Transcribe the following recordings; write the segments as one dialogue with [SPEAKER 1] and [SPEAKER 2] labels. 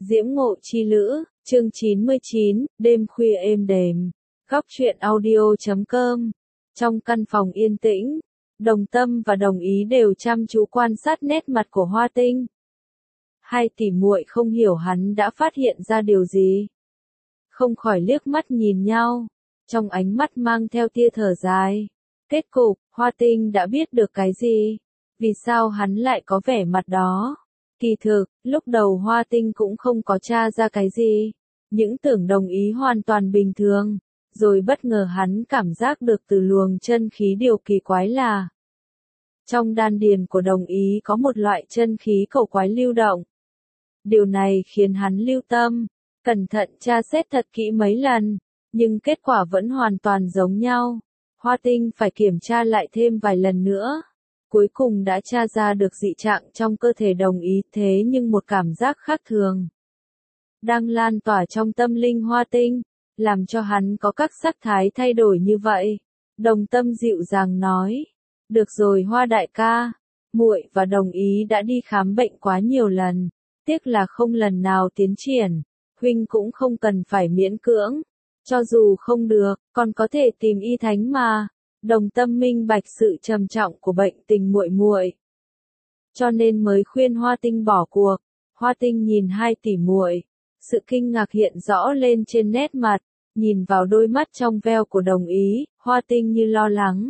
[SPEAKER 1] Diễm Ngộ Chi Lữ, chương 99, đêm khuya êm đềm. Góc truyện audio.com. Trong căn phòng yên tĩnh, Đồng Tâm và Đồng Ý đều chăm chú quan sát nét mặt của Hoa Tinh. Hai tỷ muội không hiểu hắn đã phát hiện ra điều gì. Không khỏi liếc mắt nhìn nhau, trong ánh mắt mang theo tia thở dài. Kết cục, Hoa Tinh đã biết được cái gì? Vì sao hắn lại có vẻ mặt đó? Kỳ thực, lúc đầu Hoa Tinh cũng không có tra ra cái gì. Những tưởng Đồng Ý hoàn toàn bình thường. Rồi bất ngờ hắn cảm giác được từ luồng chân khí điều kỳ quái là trong đan điền của Đồng Ý có một loại chân khí cầu quái lưu động. Điều này khiến hắn lưu tâm, cẩn thận tra xét thật kỹ mấy lần, nhưng kết quả vẫn hoàn toàn giống nhau. Hoa Tinh phải kiểm tra lại thêm vài lần nữa. Cuối cùng đã tra ra được dị trạng trong cơ thể Đồng Ý, thế nhưng một cảm giác khác thường đang lan tỏa trong tâm linh Hoa Tinh, làm cho hắn có các sắc thái thay đổi như vậy. Đồng Tâm dịu dàng nói, được rồi Hoa đại ca, muội và Đồng Ý đã đi khám bệnh quá nhiều lần, tiếc là không lần nào tiến triển, huynh cũng không cần phải miễn cưỡng, cho dù không được, còn có thể tìm y thánh mà. Đồng Tâm minh bạch sự trầm trọng của bệnh tình muội muội, cho nên mới khuyên Hoa Tinh bỏ cuộc. Hoa Tinh nhìn hai tỷ muội, sự kinh ngạc hiện rõ lên trên nét mặt, nhìn vào đôi mắt trong veo của Đồng Ý, Hoa Tinh như lo lắng,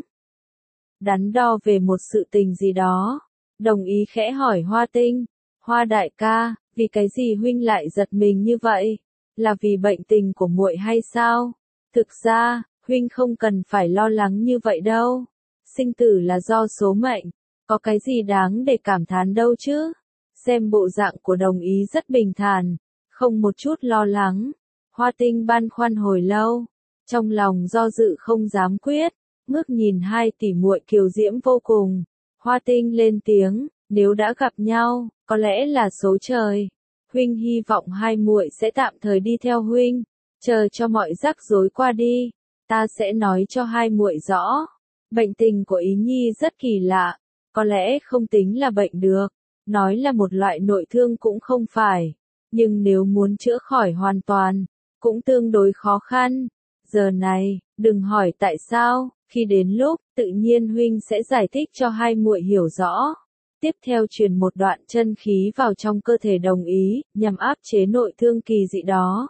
[SPEAKER 1] đắn đo về một sự tình gì đó. Đồng Ý khẽ hỏi Hoa Tinh, Hoa đại ca, vì cái gì huynh lại giật mình như vậy? Là vì bệnh tình của muội hay sao? Thực ra, huynh không cần phải lo lắng như vậy đâu. Sinh tử là do số mệnh, có cái gì đáng để cảm thán đâu chứ? Xem bộ dạng của Đồng Ý rất bình thản, không một chút lo lắng. Hoa Tinh băn khoăn hồi lâu, trong lòng do dự không dám quyết, ngước nhìn hai tỷ muội kiều diễm vô cùng. Hoa Tinh lên tiếng, nếu đã gặp nhau, có lẽ là số trời. Huynh hy vọng hai muội sẽ tạm thời đi theo huynh, chờ cho mọi rắc rối qua đi, ta sẽ nói cho hai muội rõ. Bệnh tình của Ý Nhi rất kỳ lạ, có lẽ không tính là bệnh được, nói là một loại nội thương cũng không phải, nhưng nếu muốn chữa khỏi hoàn toàn, cũng tương đối khó khăn. Giờ này, đừng hỏi tại sao, khi đến lúc, tự nhiên huynh sẽ giải thích cho hai muội hiểu rõ. Tiếp theo truyền một đoạn chân khí vào trong cơ thể Đồng Ý, nhằm áp chế nội thương kỳ dị đó.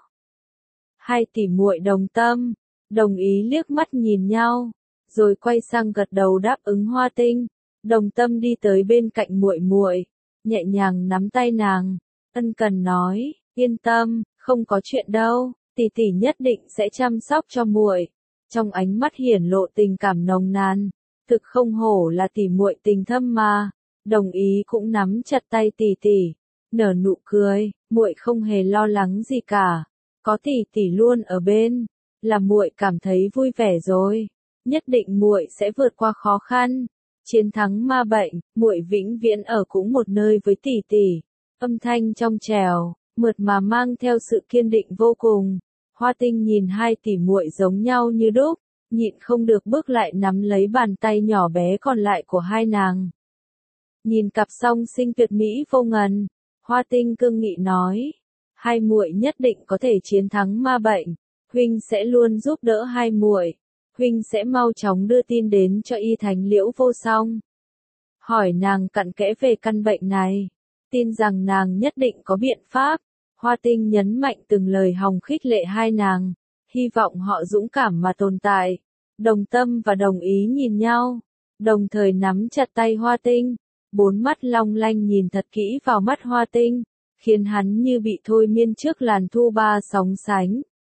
[SPEAKER 1] Hai tỷ muội Đồng Tâm, Đồng Ý liếc mắt nhìn nhau, rồi quay sang gật đầu đáp ứng Hoa Tinh. Đồng Tâm đi tới bên cạnh muội muội, nhẹ nhàng nắm tay nàng, ân cần nói, yên tâm, không có chuyện đâu, tỷ tỷ nhất định sẽ chăm sóc cho muội. Trong ánh mắt hiển lộ tình cảm nồng nàn, thực không hổ là tỷ muội tình thâm mà. Đồng Ý cũng nắm chặt tay tỷ tỷ, nở nụ cười, muội không hề lo lắng gì cả, có tỷ tỷ luôn ở bên, là muội cảm thấy vui vẻ rồi. Nhất định muội sẽ vượt qua khó khăn, chiến thắng ma bệnh, muội vĩnh viễn ở cùng một nơi với tỷ tỷ. Âm thanh trong trẻo, mượt mà mang theo sự kiên định vô cùng. Hoa Tinh nhìn hai tỷ muội giống nhau như đúc, nhịn không được bước lại nắm lấy bàn tay nhỏ bé còn lại của hai nàng. Nhìn cặp song sinh tuyệt mỹ vô ngần, Hoa Tinh cương nghị nói, hai muội nhất định có thể chiến thắng ma bệnh, huynh sẽ luôn giúp đỡ hai muội, huynh sẽ mau chóng đưa tin đến cho y thánh Liễu Vô Song, hỏi nàng cặn kẽ về căn bệnh này, tin rằng nàng nhất định có biện pháp. Hoa Tinh nhấn mạnh từng lời hòng khích lệ hai nàng, hy vọng họ dũng cảm mà tồn tại. Đồng Tâm và Đồng Ý nhìn nhau, đồng thời nắm chặt tay Hoa Tinh, bốn mắt long lanh nhìn thật kỹ vào mắt Hoa Tinh, khiến hắn như bị thôi miên trước làn thu ba sóng sánh.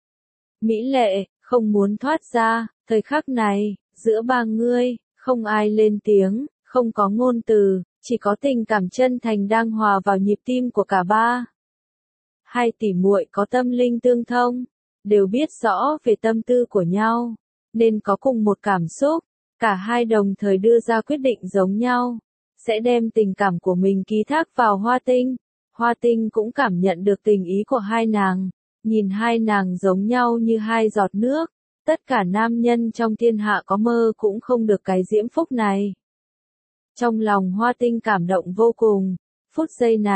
[SPEAKER 1] Mỹ lệ, không muốn thoát ra, thời khắc này, giữa ba ngươi, không ai lên tiếng, không có ngôn từ, chỉ có tình cảm chân thành đang hòa vào nhịp tim của cả ba. Hai tỷ muội có tâm linh tương thông, đều biết rõ về tâm tư của nhau, nên có cùng một cảm xúc, cả hai đồng thời đưa ra quyết định giống nhau, sẽ đem tình cảm của mình ký thác vào Hoa Tinh. Hoa Tinh cũng cảm nhận được tình ý của hai nàng, nhìn hai nàng giống nhau như hai giọt nước, tất cả nam nhân trong thiên hạ có mơ cũng không được cái diễm phúc này. Trong lòng Hoa Tinh cảm động vô cùng, phút giây này,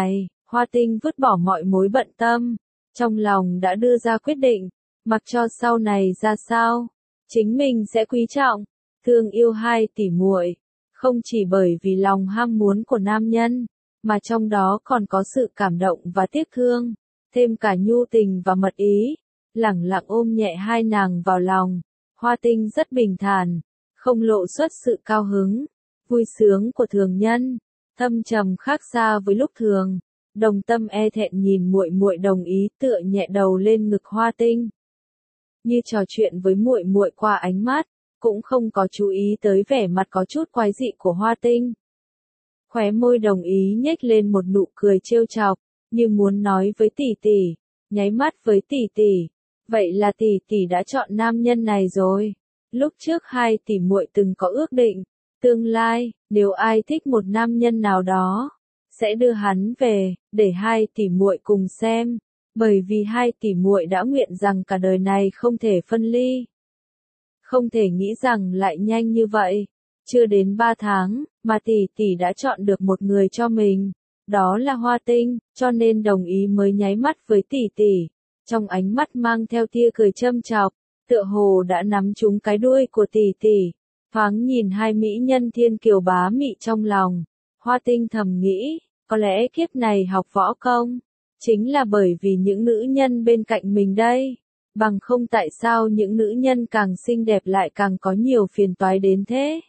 [SPEAKER 1] Hoa Tinh vứt bỏ mọi mối bận tâm, trong lòng đã đưa ra quyết định, mặc cho sau này ra sao, chính mình sẽ quý trọng, thương yêu hai tỷ muội, không chỉ bởi vì lòng ham muốn của nam nhân, mà trong đó còn có sự cảm động và tiếc thương, thêm cả nhu tình và mật ý, lẳng lặng ôm nhẹ hai nàng vào lòng. Hoa Tinh rất bình thản, không lộ xuất sự cao hứng, vui sướng của thường nhân, thâm trầm khác xa với lúc thường. Đồng Tâm e thẹn nhìn muội muội đồng ý tựa nhẹ đầu lên ngực Hoa Tinh, như trò chuyện với muội muội qua ánh mắt, cũng không có chú ý tới vẻ mặt có chút quái dị của Hoa Tinh. Khóe môi đồng ý nhếch lên một nụ cười trêu chọc, như muốn nói với tỷ tỷ, nháy mắt với tỷ tỷ, vậy là tỷ tỷ đã chọn nam nhân này rồi. Lúc trước hai tỷ muội từng có ước định, tương lai, nếu ai thích một nam nhân nào đó, sẽ đưa hắn về, để hai tỷ muội cùng xem, bởi vì hai tỷ muội đã nguyện rằng cả đời này không thể phân ly. Không thể nghĩ rằng lại nhanh như vậy, chưa đến 3 tháng, mà tỷ tỷ đã chọn được một người cho mình, đó là Hoa Tinh, cho nên đồng ý mới nháy mắt với tỷ tỷ, trong ánh mắt mang theo tia cười châm chọc, tựa hồ đã nắm trúng cái đuôi của tỷ tỷ, thoáng nhìn hai mỹ nhân thiên kiều bá mị trong lòng, Hoa Tinh thầm nghĩ, có lẽ kiếp này học võ công, chính là bởi vì những nữ nhân bên cạnh mình đây, bằng không tại sao những nữ nhân càng xinh đẹp lại càng có nhiều phiền toái đến thế.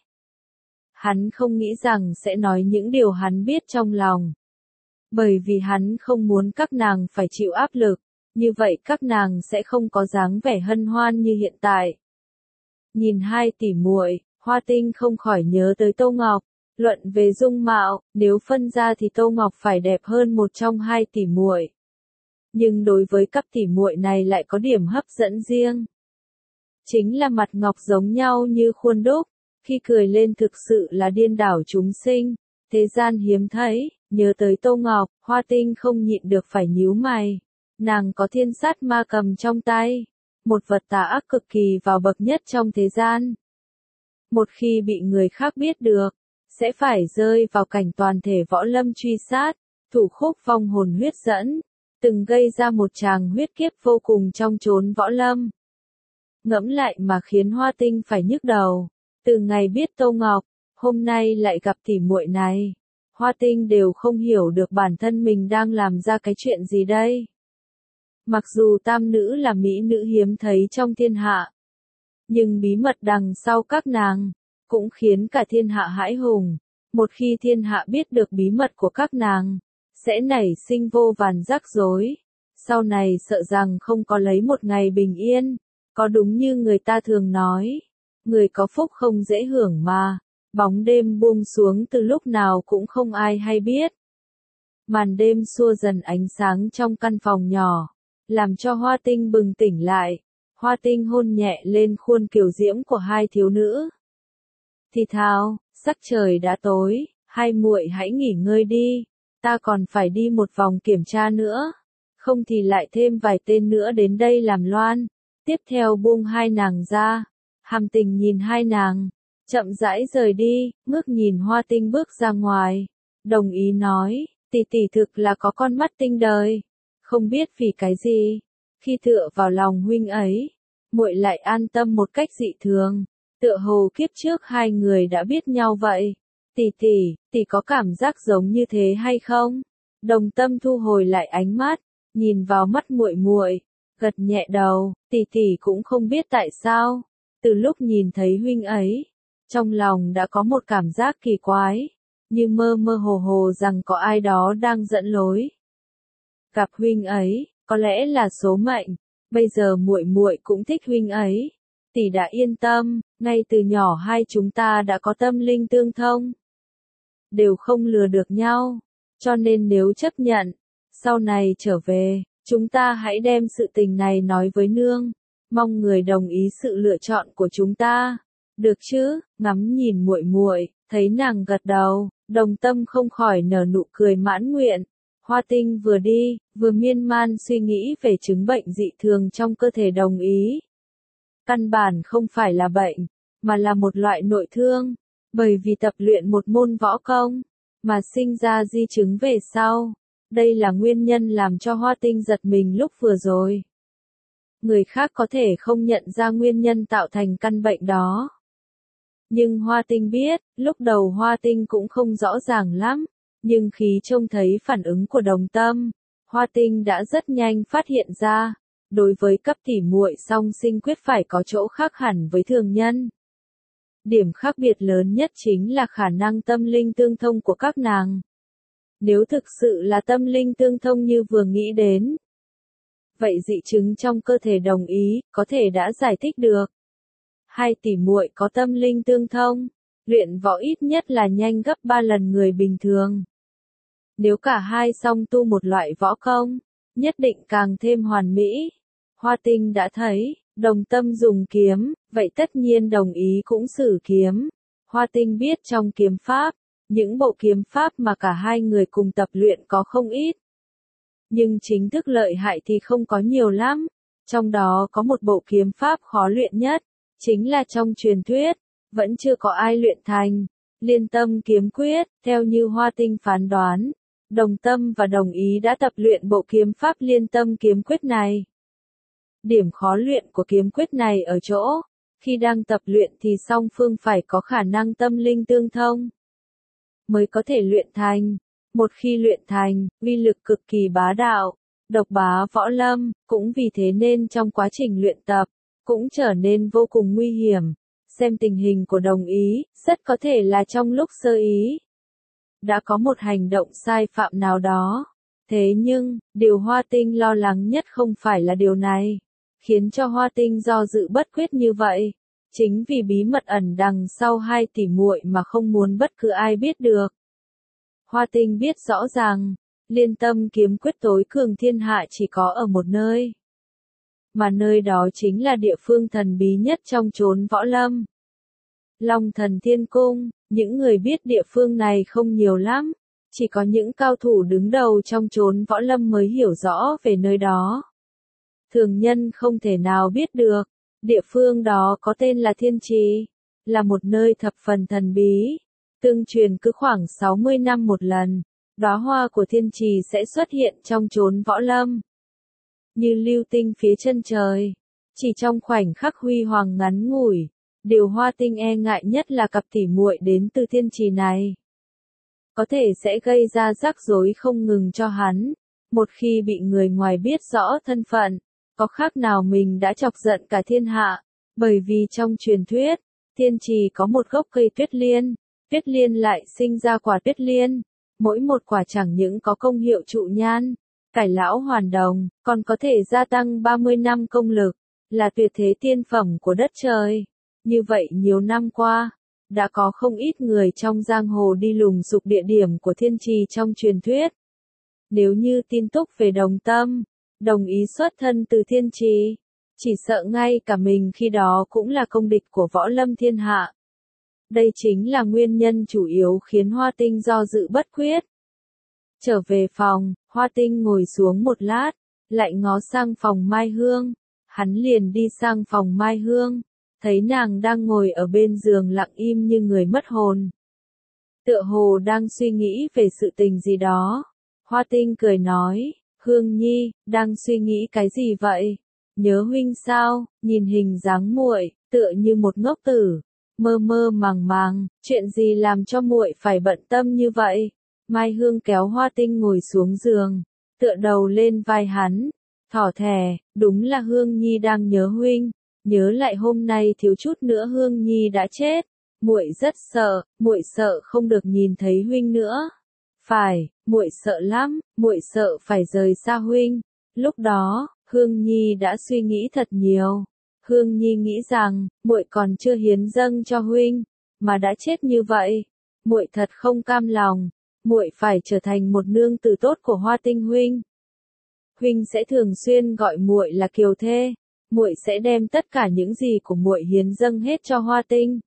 [SPEAKER 1] Hắn không nghĩ rằng sẽ nói những điều hắn biết trong lòng, bởi vì hắn không muốn các nàng phải chịu áp lực, như vậy các nàng sẽ không có dáng vẻ hân hoan như hiện tại. Nhìn hai tỷ muội, Hoa Tinh không khỏi nhớ tới Tô Ngọc. Luận về dung mạo, nếu phân ra thì Tô Ngọc phải đẹp hơn một trong hai tỷ muội. Nhưng đối với các tỷ muội này lại có điểm hấp dẫn riêng. Chính là mặt ngọc giống nhau như khuôn đúc, khi cười lên thực sự là điên đảo chúng sinh, thế gian hiếm thấy, nhớ tới Tô Ngọc, Hoa Tinh không nhịn được phải nhíu mày. Nàng có thiên sát ma cầm trong tay, một vật tà ác cực kỳ vào bậc nhất trong thế gian. Một khi bị người khác biết được, sẽ phải rơi vào cảnh toàn thể võ lâm truy sát, thủ khúc vong hồn huyết dẫn, từng gây ra một tràng huyết kiếp vô cùng trong chốn võ lâm. Ngẫm lại mà khiến Hoa Tinh phải nhức đầu, từ ngày biết Tô Ngọc, hôm nay lại gặp tỷ muội này, Hoa Tinh đều không hiểu được bản thân mình đang làm ra cái chuyện gì đây. Mặc dù tam nữ là mỹ nữ hiếm thấy trong thiên hạ, nhưng bí mật đằng sau các nàng cũng khiến cả thiên hạ hãi hùng. Một khi thiên hạ biết được bí mật của các nàng, sẽ nảy sinh vô vàn rắc rối. Sau này sợ rằng không có lấy một ngày bình yên. Có đúng như người ta thường nói, người có phúc không dễ hưởng mà. Bóng đêm buông xuống từ lúc nào cũng không ai hay biết. Màn đêm xua dần ánh sáng trong căn phòng nhỏ, làm cho Hoa Tinh bừng tỉnh lại. Hoa Tinh hôn nhẹ lên khuôn kiều diễm của hai thiếu nữ. Thì thào, sắc trời đã tối, hai muội hãy nghỉ ngơi đi, ta còn phải đi một vòng kiểm tra nữa, không thì lại thêm vài tên nữa đến đây làm loan. Tiếp theo buông hai nàng ra, Hàm Tình nhìn hai nàng, chậm rãi rời đi, ngước nhìn Hoa Tinh bước ra ngoài, đồng ý nói, tỷ tỷ thực là có con mắt tinh đời, không biết vì cái gì, khi tựa vào lòng huynh ấy, muội lại an tâm một cách dị thường. Tựa hồ kiếp trước hai người đã biết nhau vậy. Tỷ có cảm giác giống như thế hay không? Đồng Tâm thu hồi lại ánh mắt, nhìn vào mắt muội muội, gật nhẹ đầu, tỷ cũng không biết tại sao, từ lúc nhìn thấy huynh ấy, trong lòng đã có một cảm giác kỳ quái, như mơ mơ hồ hồ rằng có ai đó đang dẫn lối. Gặp huynh ấy, có lẽ là số mệnh, bây giờ muội muội cũng thích huynh ấy. Tỷ đã yên tâm, ngay từ nhỏ hai chúng ta đã có tâm linh tương thông, đều không lừa được nhau, cho nên nếu chấp nhận, sau này trở về, chúng ta hãy đem sự tình này nói với nương, mong người đồng ý sự lựa chọn của chúng ta, được chứ? Ngắm nhìn muội muội, thấy nàng gật đầu, Đồng Tâm không khỏi nở nụ cười mãn nguyện. Hoa Tinh vừa đi, vừa miên man suy nghĩ về chứng bệnh dị thường trong cơ thể đồng ý. Căn bản không phải là bệnh, mà là một loại nội thương, bởi vì tập luyện một môn võ công, mà sinh ra di chứng về sau. Đây là nguyên nhân làm cho Hoa Tinh giật mình lúc vừa rồi. Người khác có thể không nhận ra nguyên nhân tạo thành căn bệnh đó. Nhưng Hoa Tinh biết, lúc đầu Hoa Tinh cũng không rõ ràng lắm, nhưng khi trông thấy phản ứng của Đồng Tâm, Hoa Tinh đã rất nhanh phát hiện ra, đối với cấp tỉ muội song sinh quyết phải có chỗ khác hẳn với thường nhân. Điểm khác biệt lớn nhất chính là khả năng tâm linh tương thông của các nàng. Nếu thực sự là tâm linh tương thông như vừa nghĩ đến, vậy dị chứng trong cơ thể Đồng Ý có thể đã giải thích được. Hai tỷ muội có tâm linh tương thông, luyện võ ít nhất là nhanh gấp 3 lần người bình thường. Nếu cả hai song tu một loại võ công, nhất định càng thêm hoàn mỹ. Hoa Tinh đã thấy, Đồng Tâm dùng kiếm, vậy tất nhiên Đồng Ý cũng sử kiếm. Hoa Tinh biết trong kiếm pháp, những bộ kiếm pháp mà cả hai người cùng tập luyện có không ít. Nhưng chính thức lợi hại thì không có nhiều lắm. Trong đó có một bộ kiếm pháp khó luyện nhất, chính là trong truyền thuyết, vẫn chưa có ai luyện thành. Liên Tâm kiếm quyết, theo như Hoa Tinh phán đoán, Đồng Tâm và Đồng Ý đã tập luyện bộ kiếm pháp Liên Tâm kiếm quyết này. Điểm khó luyện của kiếm quyết này ở chỗ, khi đang tập luyện thì song phương phải có khả năng tâm linh tương thông, mới có thể luyện thành. Một khi luyện thành, uy lực cực kỳ bá đạo, độc bá võ lâm, cũng vì thế nên trong quá trình luyện tập, cũng trở nên vô cùng nguy hiểm. Xem tình hình của Đồng Ý, rất có thể là trong lúc sơ ý, đã có một hành động sai phạm nào đó. Thế nhưng, điều Hoa Tinh lo lắng nhất không phải là điều này, khiến cho Hoa Tinh do dự bất quyết như vậy. Chính vì bí mật ẩn đằng sau hai tỷ muội mà không muốn bất cứ ai biết được. Hoa Tinh biết rõ ràng, Liên Tâm kiếm quyết tối cường thiên hạ chỉ có ở một nơi. Mà nơi đó chính là địa phương thần bí nhất trong chốn võ lâm. Long Thần Thiên Cung, những người biết địa phương này không nhiều lắm, chỉ có những cao thủ đứng đầu trong chốn võ lâm mới hiểu rõ về nơi đó. Thường nhân không thể nào biết được, địa phương đó có tên là Thiên Trì, là một nơi thập phần thần bí. Tương truyền cứ khoảng 60 năm một lần, đóa hoa của Thiên Trì sẽ xuất hiện trong chốn võ lâm. Như lưu tinh phía chân trời, chỉ trong khoảnh khắc huy hoàng ngắn ngủi, điều Hoa Tinh e ngại nhất là cặp tỉ muội đến từ Thiên Trì này. Có thể sẽ gây ra rắc rối không ngừng cho hắn, một khi bị người ngoài biết rõ thân phận, có khác nào mình đã chọc giận cả thiên hạ, bởi vì trong truyền thuyết, Thiên Trì có một gốc cây tuyết liên lại sinh ra quả tuyết liên, mỗi một quả chẳng những có công hiệu trụ nhan, cải lão hoàn đồng, còn có thể gia tăng 30 năm công lực, là tuyệt thế tiên phẩm của đất trời. Như vậy nhiều năm qua, đã có không ít người trong giang hồ đi lùng sục địa điểm của Thiên Trì trong truyền thuyết. Nếu như tin tức về Đồng Tâm, Đồng Ý xuất thân từ Thiên Trì, chỉ sợ ngay cả mình khi đó cũng là công địch của võ lâm thiên hạ. Đây chính là nguyên nhân chủ yếu khiến Hoa Tinh do dự bất quyết. Trở về phòng, Hoa Tinh ngồi xuống một lát, lại ngó sang phòng Mai Hương. Hắn liền đi sang phòng Mai Hương, thấy nàng đang ngồi ở bên giường lặng im như người mất hồn. Tựa hồ đang suy nghĩ về sự tình gì đó. Hoa Tinh cười nói, Hương Nhi, đang suy nghĩ cái gì vậy? Nhớ huynh sao? Nhìn hình dáng muội, tựa như một ngốc tử, mơ mơ màng màng, chuyện gì làm cho muội phải bận tâm như vậy? Mai Hương kéo Hoa Tinh ngồi xuống giường, tựa đầu lên vai hắn, thỏ thẻ, đúng là Hương Nhi đang nhớ huynh, nhớ lại hôm nay thiếu chút nữa Hương Nhi đã chết, muội rất sợ, muội sợ không được nhìn thấy huynh nữa. Phải, muội sợ lắm, muội sợ phải rời xa huynh. Lúc đó, Hương Nhi đã suy nghĩ thật nhiều. Hương Nhi nghĩ rằng, muội còn chưa hiến dâng cho huynh, mà đã chết như vậy. Muội thật không cam lòng, muội phải trở thành một nương tử tốt của Hoa Tinh huynh. Huynh sẽ thường xuyên gọi muội là kiều thê, muội sẽ đem tất cả những gì của muội hiến dâng hết cho Hoa Tinh.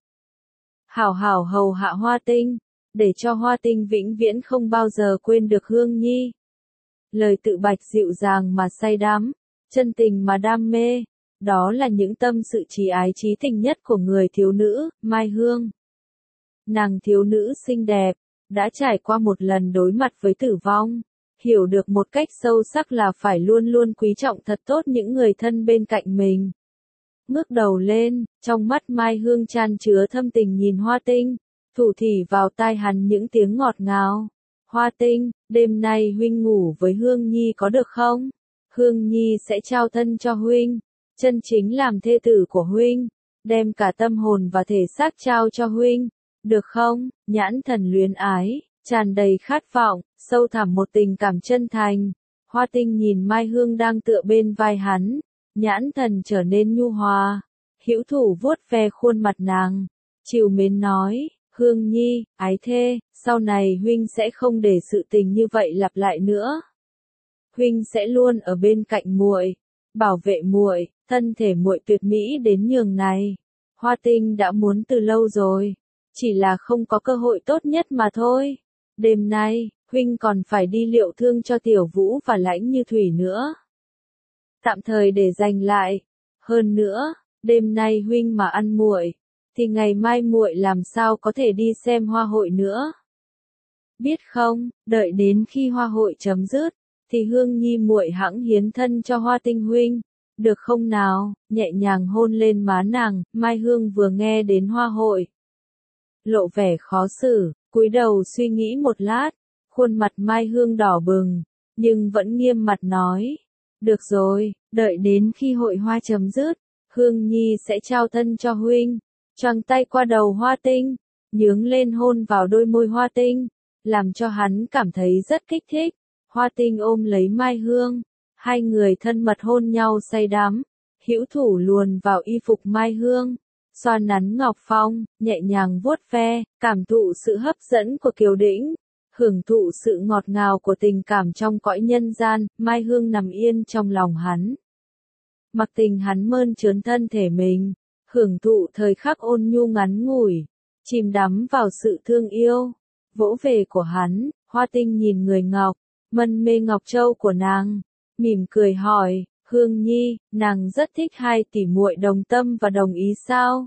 [SPEAKER 1] Hảo hảo hầu hạ Hoa Tinh, để cho Hoa Tinh vĩnh viễn không bao giờ quên được Hương Nhi. Lời tự bạch dịu dàng mà say đắm, chân tình mà đam mê, đó là những tâm sự trí ái trí tình nhất của người thiếu nữ, Mai Hương. Nàng thiếu nữ xinh đẹp, đã trải qua một lần đối mặt với tử vong, hiểu được một cách sâu sắc là phải luôn luôn quý trọng thật tốt những người thân bên cạnh mình. Ngước đầu lên, trong mắt Mai Hương chan chứa thâm tình nhìn Hoa Tinh, thủ thỉ vào tai hắn những tiếng ngọt ngào. Hoa Tinh, đêm nay huynh ngủ với Hương Nhi có được không? Hương Nhi sẽ trao thân cho huynh, chân chính làm thê tử của huynh, đem cả tâm hồn và thể xác trao cho huynh, được không? Nhãn thần luyến ái, tràn đầy khát vọng, sâu thẳm một tình cảm chân thành. Hoa Tinh nhìn Mai Hương đang tựa bên vai hắn, nhãn thần trở nên nhu hòa, hữu thủ vuốt ve khuôn mặt nàng, trìu mến nói, Hương Nhi, ái thê, sau này huynh sẽ không để sự tình như vậy lặp lại nữa. Huynh sẽ luôn ở bên cạnh muội, bảo vệ muội, thân thể muội tuyệt mỹ đến nhường này. Hoa Tinh đã muốn từ lâu rồi, chỉ là không có cơ hội tốt nhất mà thôi. Đêm nay, huynh còn phải đi liệu thương cho Tiểu Vũ và Lãnh Như Thủy nữa. Tạm thời để dành lại. Hơn nữa, đêm nay huynh mà ăn muội, thì ngày mai muội làm sao có thể đi xem hoa hội nữa. Biết không, đợi đến khi hoa hội chấm dứt, thì Hương Nhi muội hẵng hiến thân cho Hoa Tinh huynh, được không nào? Nhẹ nhàng hôn lên má nàng, Mai Hương vừa nghe đến hoa hội, lộ vẻ khó xử, cúi đầu suy nghĩ một lát, khuôn mặt Mai Hương đỏ bừng, nhưng vẫn nghiêm mặt nói, được rồi, đợi đến khi hội hoa chấm dứt, Hương Nhi sẽ trao thân cho huynh. Choàng tay qua đầu Hoa Tinh, nhướng lên hôn vào đôi môi Hoa Tinh, làm cho hắn cảm thấy rất kích thích. Hoa Tinh ôm lấy Mai Hương, hai người thân mật hôn nhau say đắm, hữu thủ luồn vào y phục Mai Hương, xoa nắn ngọc phong, nhẹ nhàng vuốt ve, cảm thụ sự hấp dẫn của kiều đĩnh, hưởng thụ sự ngọt ngào của tình cảm trong cõi nhân gian. Mai Hương nằm yên trong lòng hắn, mặc tình hắn mơn trớn thân thể mình, hưởng thụ thời khắc ôn nhu ngắn ngủi, chìm đắm vào sự thương yêu, vỗ về của hắn. Hoa Tinh nhìn người ngọc, mân mê ngọc châu của nàng, mỉm cười hỏi, Hương Nhi, nàng rất thích hai tỷ muội đồng tâm và đồng ý sao?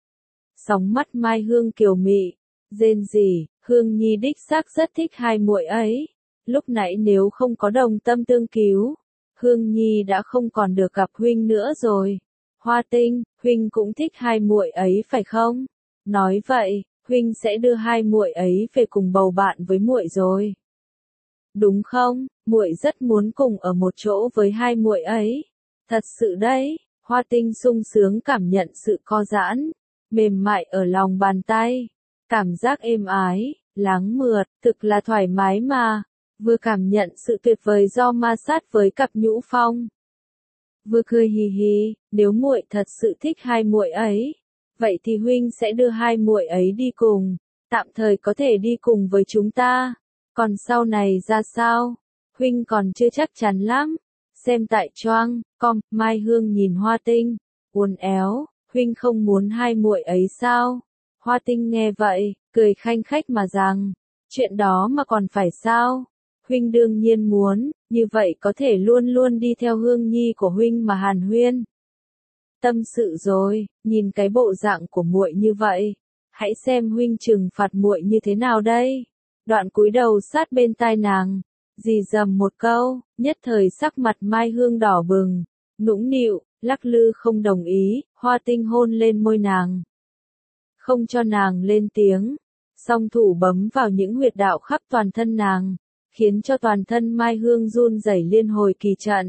[SPEAKER 1] Sóng mắt Mai Hương kiều mị, rên rỉ, Hương Nhi đích xác rất thích hai muội ấy. Lúc nãy nếu không có đồng tâm tương cứu, Hương Nhi đã không còn được gặp huynh nữa rồi. Hoa Tinh, huynh cũng thích hai muội ấy phải không? Nói vậy, huynh sẽ đưa hai muội ấy về cùng bầu bạn với muội rồi. Đúng không? Muội rất muốn cùng ở một chỗ với hai muội ấy. Thật sự đấy. Hoa Tinh sung sướng cảm nhận sự co giãn, mềm mại ở lòng bàn tay, cảm giác êm ái, láng mượt, thực là thoải mái mà. Vừa cảm nhận sự tuyệt vời do ma sát với cặp nhũ phong, vừa cười hì hì, nếu muội thật sự thích hai muội ấy, vậy thì huynh sẽ đưa hai muội ấy đi cùng, tạm thời có thể đi cùng với chúng ta, còn sau này ra sao, huynh còn chưa chắc chắn lắm. Xem tại Choang com, Mai Hương nhìn Hoa Tinh, uốn éo, huynh không muốn hai muội ấy sao? Hoa Tinh nghe vậy, cười khanh khách mà rằng, chuyện đó mà còn phải sao? Huynh đương nhiên muốn, như vậy có thể luôn luôn đi theo Hương Nhi của huynh mà hàn huyên. Tâm sự rồi, nhìn cái bộ dạng của muội như vậy, hãy xem huynh trừng phạt muội như thế nào đây. Đoạn cúi đầu sát bên tai nàng, rì rầm một câu, nhất thời sắc mặt Mai Hương đỏ bừng, nũng nịu, lắc lư không đồng ý. Hoa Tinh hôn lên môi nàng, không cho nàng lên tiếng, song thủ bấm vào những huyệt đạo khắp toàn thân nàng, khiến cho toàn thân Mai Hương run rẩy liên hồi kỳ trận.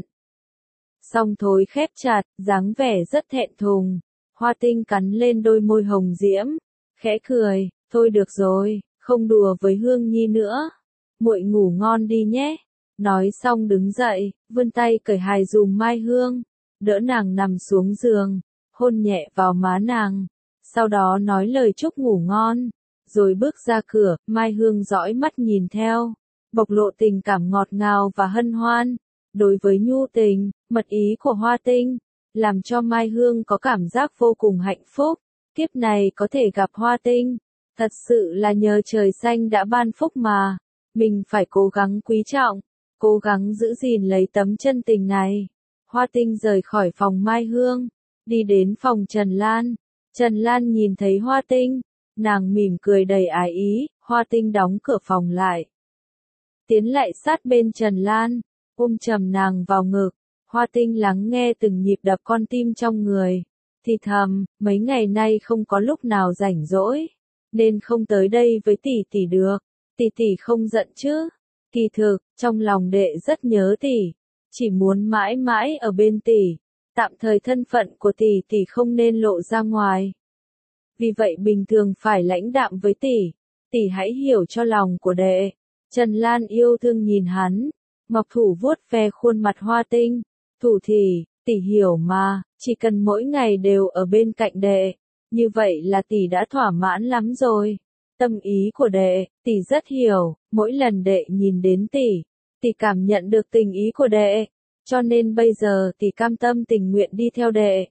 [SPEAKER 1] Song thối khép chặt, dáng vẻ rất thẹn thùng. Hoa Tinh cắn lên đôi môi hồng diễm, khẽ cười, thôi được rồi, không đùa với Hương Nhi nữa. Muội ngủ ngon đi nhé. Nói xong đứng dậy, vươn tay cởi hài dùm Mai Hương, đỡ nàng nằm xuống giường, hôn nhẹ vào má nàng, sau đó nói lời chúc ngủ ngon, rồi bước ra cửa. Mai Hương dõi mắt nhìn theo, bộc lộ tình cảm ngọt ngào và hân hoan, đối với nhu tình, mật ý của Hoa Tinh, làm cho Mai Hương có cảm giác vô cùng hạnh phúc, kiếp này có thể gặp Hoa Tinh, thật sự là nhờ trời xanh đã ban phúc mà, mình phải cố gắng quý trọng, cố gắng giữ gìn lấy tấm chân tình này. Hoa Tinh rời khỏi phòng Mai Hương, đi đến phòng Trần Lan. Trần Lan nhìn thấy Hoa Tinh, nàng mỉm cười đầy ái ý. Hoa Tinh đóng cửa phòng lại, tiến lại sát bên Trần Lan, ôm chầm nàng vào ngực. Hoa Tinh lắng nghe từng nhịp đập con tim trong người, thì thầm, mấy ngày nay không có lúc nào rảnh rỗi, nên không tới đây với tỷ tỷ được. Tỷ tỷ không giận chứ? Kỳ thực, trong lòng đệ rất nhớ tỷ, chỉ muốn mãi mãi ở bên tỷ. Tạm thời thân phận của tỷ tỷ không nên lộ ra ngoài. Vì vậy bình thường phải lãnh đạm với tỷ. Tỷ hãy hiểu cho lòng của đệ. Trần Lan yêu thương nhìn hắn, ngọc thủ vuốt ve khuôn mặt Hoa Tinh. Thủ thì, tỷ hiểu mà, chỉ cần mỗi ngày đều ở bên cạnh đệ, như vậy là tỷ đã thỏa mãn lắm rồi. Tâm ý của đệ, tỷ rất hiểu, mỗi lần đệ nhìn đến tỷ cảm nhận được tình ý của đệ, cho nên bây giờ tỷ cam tâm tình nguyện đi theo đệ.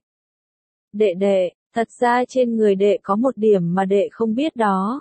[SPEAKER 1] Đệ, thật ra trên người đệ có một điểm mà đệ không biết đó.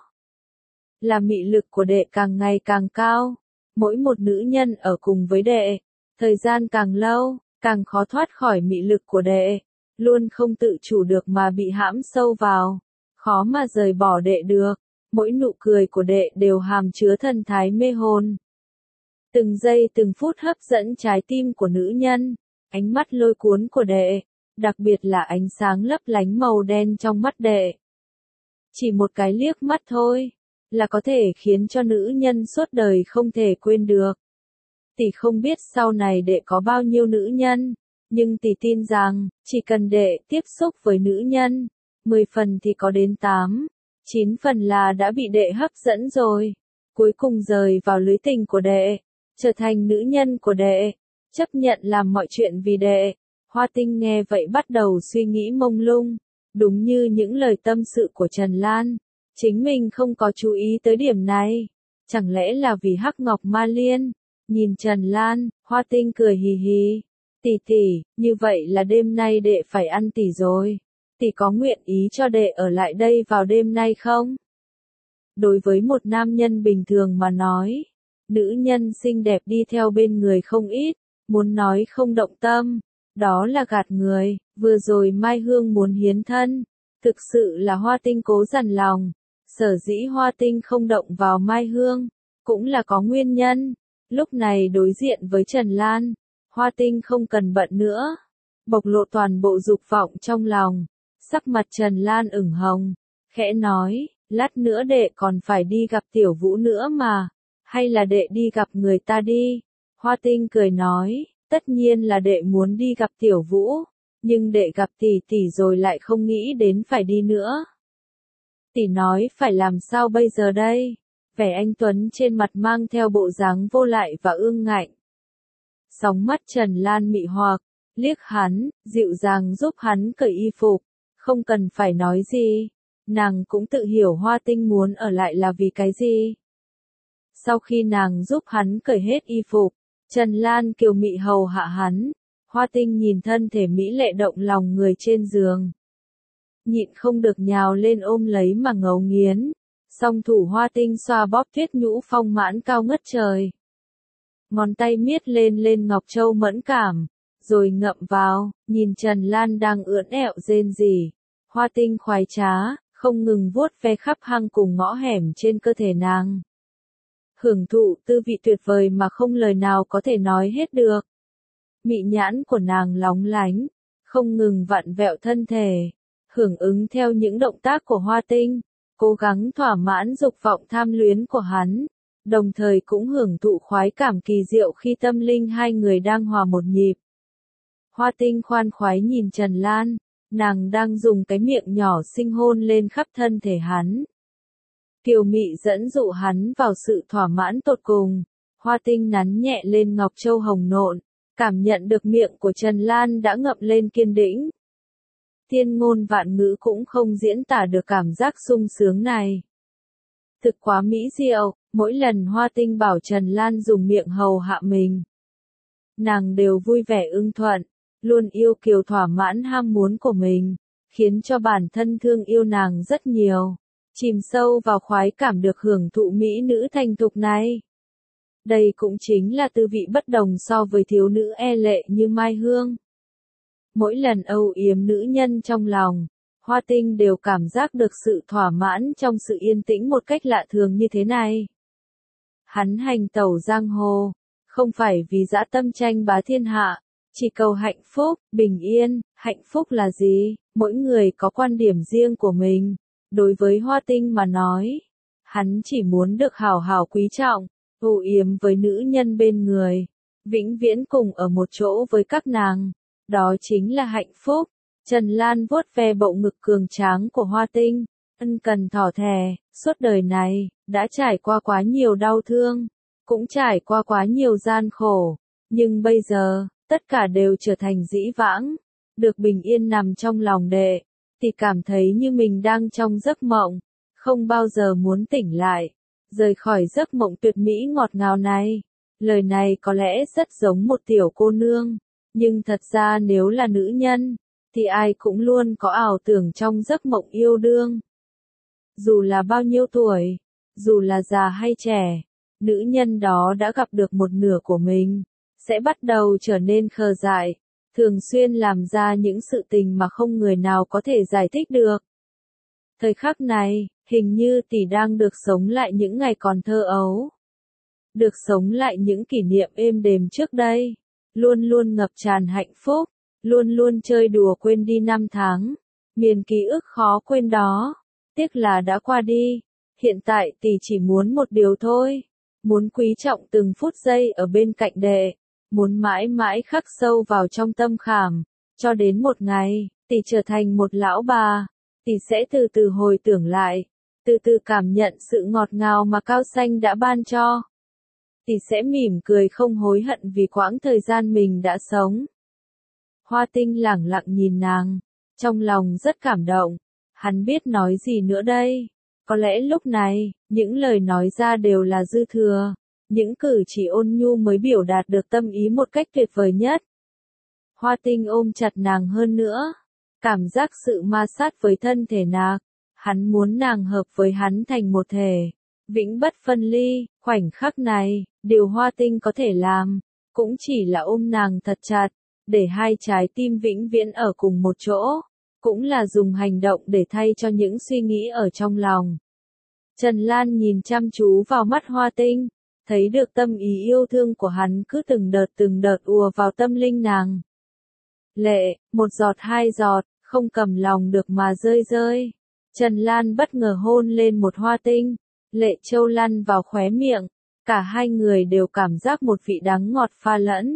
[SPEAKER 1] Là mị lực của đệ càng ngày càng cao, mỗi một nữ nhân ở cùng với đệ, thời gian càng lâu, càng khó thoát khỏi mị lực của đệ, luôn không tự chủ được mà bị hãm sâu vào, khó mà rời bỏ đệ được. Mỗi nụ cười của đệ đều hàm chứa thần thái mê hồn. Từng giây từng phút hấp dẫn trái tim của nữ nhân, ánh mắt lôi cuốn của đệ, đặc biệt là ánh sáng lấp lánh màu đen trong mắt đệ. Chỉ một cái liếc mắt thôi, là có thể khiến cho nữ nhân suốt đời không thể quên được. Tỷ không biết sau này đệ có bao nhiêu nữ nhân, nhưng tỷ tin rằng, chỉ cần đệ tiếp xúc với nữ nhân, 10 phần thì có đến 8, 9 phần là đã bị đệ hấp dẫn rồi. Cuối cùng rời vào lưới tình của đệ, trở thành nữ nhân của đệ, chấp nhận làm mọi chuyện vì đệ. Hoa Tinh nghe vậy bắt đầu suy nghĩ mông lung, đúng như những lời tâm sự của Trần Lan. Chính mình không có chú ý tới điểm này. Chẳng lẽ là vì Hắc Ngọc Ma Liên? Nhìn Trần Lan, Hoa Tinh cười hì hì. Tỷ, như vậy là đêm nay đệ phải ăn tỷ rồi. Tỷ có nguyện ý cho đệ ở lại đây vào đêm nay không? Đối với một nam nhân bình thường mà nói, nữ nhân xinh đẹp đi theo bên người không ít, muốn nói không động tâm, đó là gạt người. Vừa rồi Mai Hương muốn hiến thân, thực sự là Hoa Tinh cố dằn lòng. Sở dĩ Hoa Tinh không động vào Mai Hương, cũng là có nguyên nhân. Lúc này đối diện với Trần Lan, Hoa Tinh không cần bận nữa, bộc lộ toàn bộ dục vọng trong lòng. Sắc mặt Trần Lan ửng hồng, khẽ nói, lát nữa đệ còn phải đi gặp Tiểu Vũ nữa mà, hay là đệ đi gặp người ta đi. Hoa Tinh cười nói, tất nhiên là đệ muốn đi gặp Tiểu Vũ, nhưng đệ gặp tỷ rồi lại không nghĩ đến phải đi nữa. Tỷ nói phải làm sao bây giờ đây? Vẻ anh Tuấn trên mặt mang theo bộ dáng vô lại và ương ngạnh. Sóng mắt Trần Lan mị hoặc, liếc hắn, dịu dàng giúp hắn cởi y phục. Không cần phải nói gì, nàng cũng tự hiểu Hoa Tinh muốn ở lại là vì cái gì. Sau khi nàng giúp hắn cởi hết y phục, Trần Lan kiều mị hầu hạ hắn. Hoa Tinh nhìn thân thể mỹ lệ động lòng người trên giường, nhịn không được nhào lên ôm lấy mà ngấu nghiến. Song thủ Hoa Tinh xoa bóp tuyết nhũ phong mãn cao ngất trời. Ngón tay miết lên ngọc châu mẫn cảm, rồi ngậm vào, nhìn Trần Lan đang ưỡn ẹo rên rỉ. Hoa Tinh khoái trá, không ngừng vuốt ve khắp hang cùng ngõ hẻm trên cơ thể nàng. Hưởng thụ tư vị tuyệt vời mà không lời nào có thể nói hết được. Mị nhãn của nàng lóng lánh, không ngừng vặn vẹo thân thể, hưởng ứng theo những động tác của Hoa Tinh, cố gắng thỏa mãn dục vọng tham luyến của hắn, đồng thời cũng hưởng thụ khoái cảm kỳ diệu khi tâm linh hai người đang hòa một nhịp. Hoa Tinh khoan khoái nhìn Trần Lan, nàng đang dùng cái miệng nhỏ xinh hôn lên khắp thân thể hắn. Kiều mị dẫn dụ hắn vào sự thỏa mãn tột cùng. Hoa Tinh nắn nhẹ lên ngọc châu hồng nộn, cảm nhận được miệng của Trần Lan đã ngậm lên kiên đĩnh. Thiên ngôn vạn ngữ cũng không diễn tả được cảm giác sung sướng này. Thực quá mỹ diệu, mỗi lần Hoa Tinh bảo Trần Lan dùng miệng hầu hạ mình, nàng đều vui vẻ ưng thuận, luôn yêu kiều thỏa mãn ham muốn của mình, khiến cho bản thân thương yêu nàng rất nhiều, chìm sâu vào khoái cảm được hưởng thụ mỹ nữ thành thục này. Đây cũng chính là tư vị bất đồng so với thiếu nữ e lệ như Mai Hương. Mỗi lần âu yếm nữ nhân trong lòng, Hoa Tinh đều cảm giác được sự thỏa mãn trong sự yên tĩnh một cách lạ thường như thế này. Hắn hành tẩu giang hồ, không phải vì dã tâm tranh bá thiên hạ, chỉ cầu hạnh phúc, bình yên. Hạnh phúc là gì? Mỗi người có quan điểm riêng của mình. Đối với Hoa Tinh mà nói, hắn chỉ muốn được hảo hảo quý trọng, âu yếm với nữ nhân bên người, vĩnh viễn cùng ở một chỗ với các nàng. Đó chính là hạnh phúc. Trần Lan vuốt ve bậu ngực cường tráng của Hoa Tinh, ân cần thỏ thè, suốt đời này, đã trải qua quá nhiều đau thương, cũng trải qua quá nhiều gian khổ, nhưng bây giờ, tất cả đều trở thành dĩ vãng, được bình yên nằm trong lòng đệ, thì cảm thấy như mình đang trong giấc mộng, không bao giờ muốn tỉnh lại, rời khỏi giấc mộng tuyệt mỹ ngọt ngào này. Lời này có lẽ rất giống một tiểu cô nương, nhưng thật ra nếu là nữ nhân, thì ai cũng luôn có ảo tưởng trong giấc mộng yêu đương. Dù là bao nhiêu tuổi, dù là già hay trẻ, nữ nhân đó đã gặp được một nửa của mình, sẽ bắt đầu trở nên khờ dại, thường xuyên làm ra những sự tình mà không người nào có thể giải thích được. Thời khắc này, hình như tỷ đang được sống lại những ngày còn thơ ấu. Được sống lại những kỷ niệm êm đềm trước đây, luôn luôn ngập tràn hạnh phúc, luôn luôn chơi đùa quên đi năm tháng, miền ký ức khó quên đó, tiếc là đã qua đi, hiện tại tỷ chỉ muốn một điều thôi, muốn quý trọng từng phút giây ở bên cạnh đệ, muốn mãi mãi khắc sâu vào trong tâm khảm, cho đến một ngày, tỷ trở thành một lão bà, tỷ sẽ từ từ hồi tưởng lại, từ từ cảm nhận sự ngọt ngào mà Cao Xanh đã ban cho. Tỷ sẽ mỉm cười không hối hận vì quãng thời gian mình đã sống. Hoa Tinh lẳng lặng nhìn nàng, trong lòng rất cảm động, hắn biết nói gì nữa đây, có lẽ lúc này, những lời nói ra đều là dư thừa, những cử chỉ ôn nhu mới biểu đạt được tâm ý một cách tuyệt vời nhất. Hoa Tinh ôm chặt nàng hơn nữa, cảm giác sự ma sát với thân thể nàng, hắn muốn nàng hợp với hắn thành một thể, vĩnh bất phân ly. Khoảnh khắc này, điều Hoa Tinh có thể làm, cũng chỉ là ôm nàng thật chặt, để hai trái tim vĩnh viễn ở cùng một chỗ, cũng là dùng hành động để thay cho những suy nghĩ ở trong lòng. Trần Lan nhìn chăm chú vào mắt Hoa Tinh, thấy được tâm ý yêu thương của hắn cứ từng đợt ùa vào tâm linh nàng. Lệ, một giọt hai giọt, không cầm lòng được mà rơi rơi. Trần Lan bất ngờ hôn lên một Hoa Tinh, lệ trâu lăn vào khóe miệng, cả hai người đều cảm giác một vị đắng ngọt pha lẫn.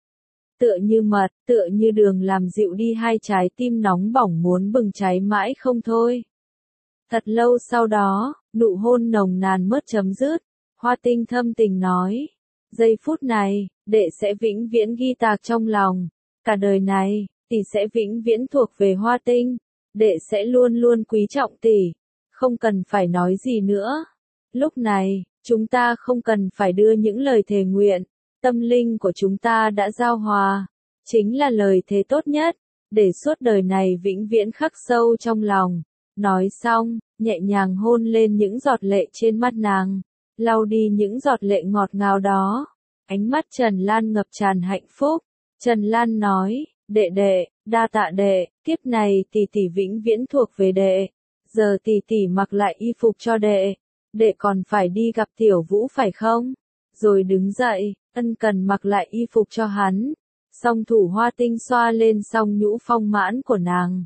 [SPEAKER 1] Tựa như mật, tựa như đường làm dịu đi hai trái tim nóng bỏng muốn bừng cháy mãi không thôi. Thật lâu sau đó, nụ hôn nồng nàn mất chấm dứt, Hoa Tinh thâm tình nói, giây phút này, đệ sẽ vĩnh viễn ghi tạc trong lòng, cả đời này, tỷ sẽ vĩnh viễn thuộc về Hoa Tinh, đệ sẽ luôn luôn quý trọng tỷ, không cần phải nói gì nữa. Lúc này, chúng ta không cần phải đưa những lời thề nguyện, tâm linh của chúng ta đã giao hòa, chính là lời thề tốt nhất, để suốt đời này vĩnh viễn khắc sâu trong lòng. Nói xong, nhẹ nhàng hôn lên những giọt lệ trên mắt nàng, lau đi những giọt lệ ngọt ngào đó. Ánh mắt Trần Lan ngập tràn hạnh phúc. Trần Lan nói, đệ đệ, đa tạ đệ, kiếp này tỷ tỷ vĩnh viễn thuộc về đệ. Giờ tỷ tỷ mặc lại y phục cho đệ, đệ còn phải đi gặp Tiểu Vũ phải không? Rồi đứng dậy, ân cần mặc lại y phục cho hắn. Song thủ Hoa Tinh xoa lên song nhũ phong mãn của nàng.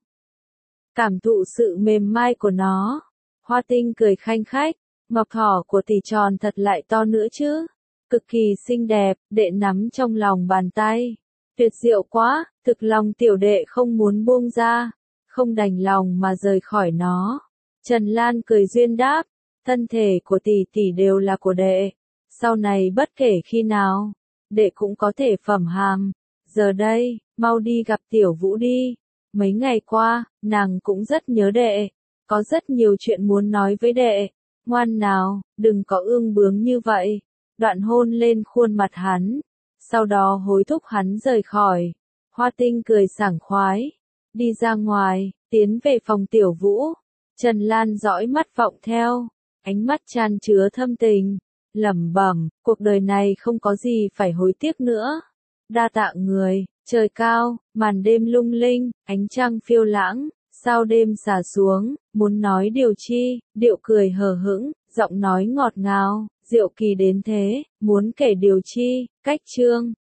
[SPEAKER 1] Cảm thụ sự mềm mại của nó. Hoa Tinh cười khanh khách, ngọc thỏ của tỷ tròn thật lại to nữa chứ. Cực kỳ xinh đẹp, đệ nắm trong lòng bàn tay. Tuyệt diệu quá, thực lòng tiểu đệ không muốn buông ra, không đành lòng mà rời khỏi nó. Trần Lan cười duyên đáp, thân thể của tỷ tỷ đều là của đệ. Sau này bất kể khi nào, đệ cũng có thể phẩm hàm. Giờ đây, mau đi gặp Tiểu Vũ đi. Mấy ngày qua, nàng cũng rất nhớ đệ. Có rất nhiều chuyện muốn nói với đệ. Ngoan nào, đừng có ương bướng như vậy. Đoạn hôn lên khuôn mặt hắn. Sau đó hối thúc hắn rời khỏi. Hoa Tinh cười sảng khoái. Đi ra ngoài, tiến về phòng Tiểu Vũ. Trần Lan dõi mắt vọng theo. Ánh mắt chan chứa thâm tình. Lẩm bẩm, cuộc đời này không có gì phải hối tiếc nữa. Đa tạ người, trời cao, màn đêm lung linh, ánh trăng phiêu lãng, sao đêm xả xuống, muốn nói điều chi, điệu cười hờ hững, giọng nói ngọt ngào, Diệu kỳ đến thế, muốn kể điều chi, cách chương.